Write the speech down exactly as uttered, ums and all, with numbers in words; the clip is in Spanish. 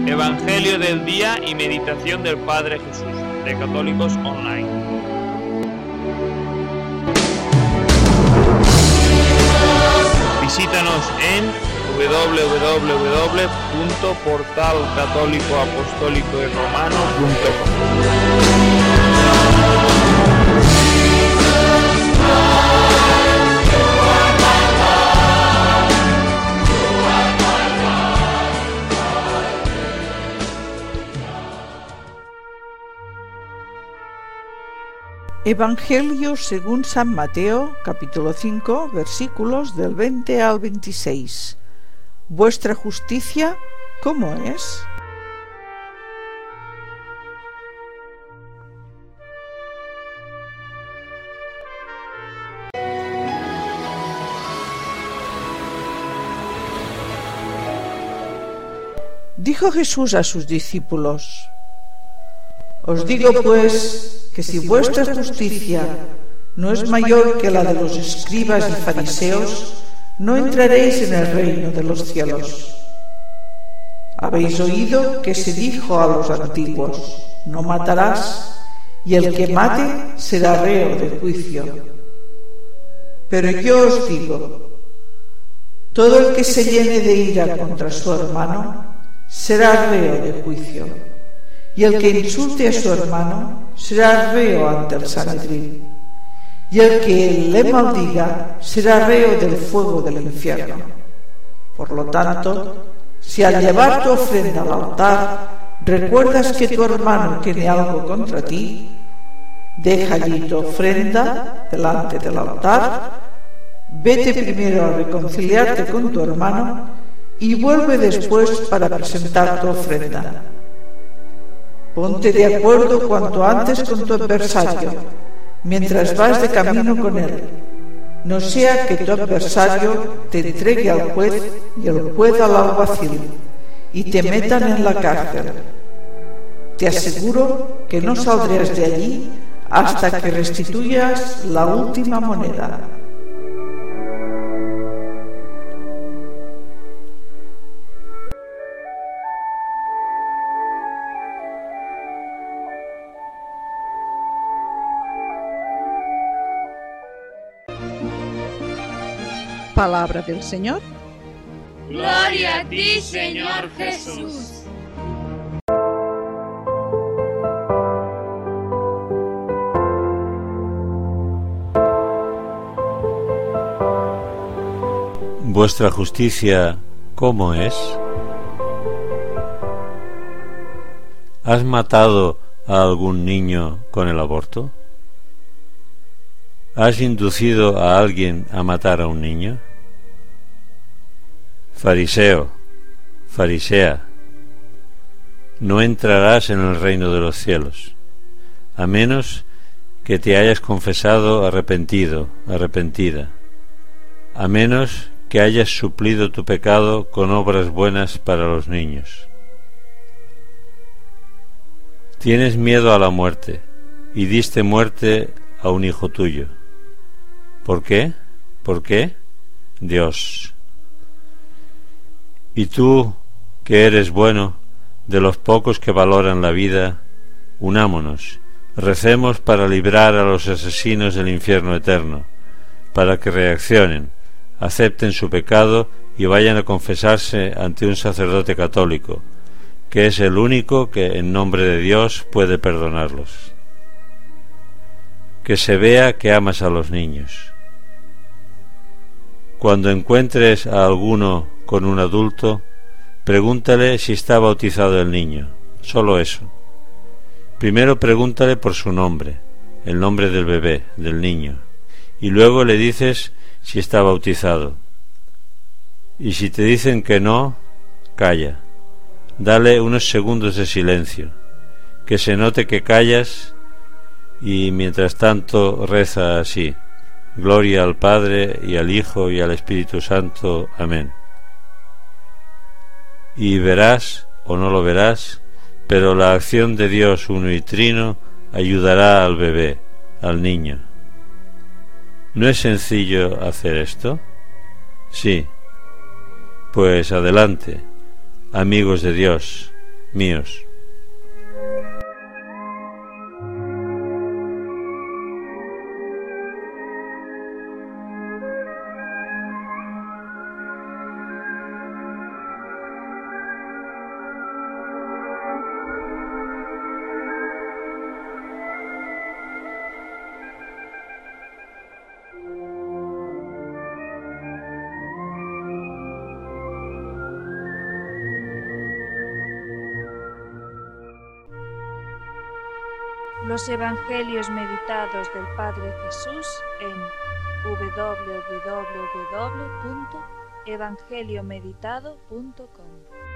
Evangelio del día y meditación del Padre Jesús, de Católicos Online. Visítanos en doble u doble u doble u punto portal católico apostólico y romano punto com. Evangelio según San Mateo, capítulo cinco, versículos del veinte al veintiséis. ¿Vuestra justicia cómo es? Dijo Jesús a sus discípulos: Os digo pues que si vuestra justicia no es mayor que la de los escribas y fariseos, no entraréis en el reino de los cielos. Habéis oído que se dijo a los antiguos: no matarás, y el que mate será reo de juicio. Pero yo os digo, todo el que se llene de ira contra su hermano será reo de juicio, y el que insulte a su hermano será reo ante el Sanedrín, y el que le maldiga será reo del fuego del infierno. Por lo tanto, si al llevar tu ofrenda al altar recuerdas que tu hermano tiene algo contra ti, deja allí tu ofrenda delante del altar, vete primero a reconciliarte con tu hermano y vuelve después para presentar tu ofrenda. Ponte de acuerdo cuanto antes con tu adversario, mientras vas de camino con él, no sea que tu adversario te entregue al juez y el juez al alguacil, y te metan en la cárcel. Te aseguro que no saldrás de allí hasta que restituyas la última moneda. Palabra del Señor. Gloria a ti, Señor Jesús. ¿Vuestra justicia cómo es? ¿Has matado a algún niño con el aborto? ¿Has inducido a alguien a matar a un niño? Fariseo, farisea, no entrarás en el reino de los cielos, a menos que te hayas confesado arrepentido, arrepentida, a menos que hayas suplido tu pecado con obras buenas para los niños. Tienes miedo a la muerte y diste muerte a un hijo tuyo. ¿Por qué? ¿Por qué? Dios. Y tú, que eres bueno, de los pocos que valoran la vida, unámonos, recemos para librar a los asesinos del infierno eterno, para que reaccionen, acepten su pecado y vayan a confesarse ante un sacerdote católico, que es el único que en nombre de Dios puede perdonarlos. Que se vea que amas a los niños. Cuando encuentres a alguno con un adulto, pregúntale si está bautizado el niño, solo eso. Primero pregúntale por su nombre, el nombre del bebé, del niño, y luego le dices si está bautizado. Y si te dicen que no, calla. Dale unos segundos de silencio, que se note que callas, y mientras tanto reza así: Gloria al Padre y al Hijo y al Espíritu Santo. Amén. Y verás, o no lo verás, pero la acción de Dios uno y trino ayudará al bebé, al niño. ¿No es sencillo hacer esto? Sí. Pues adelante, amigos de Dios, míos. Los Evangelios meditados del Padre Jesús en w w w punto evangeliomeditado punto com.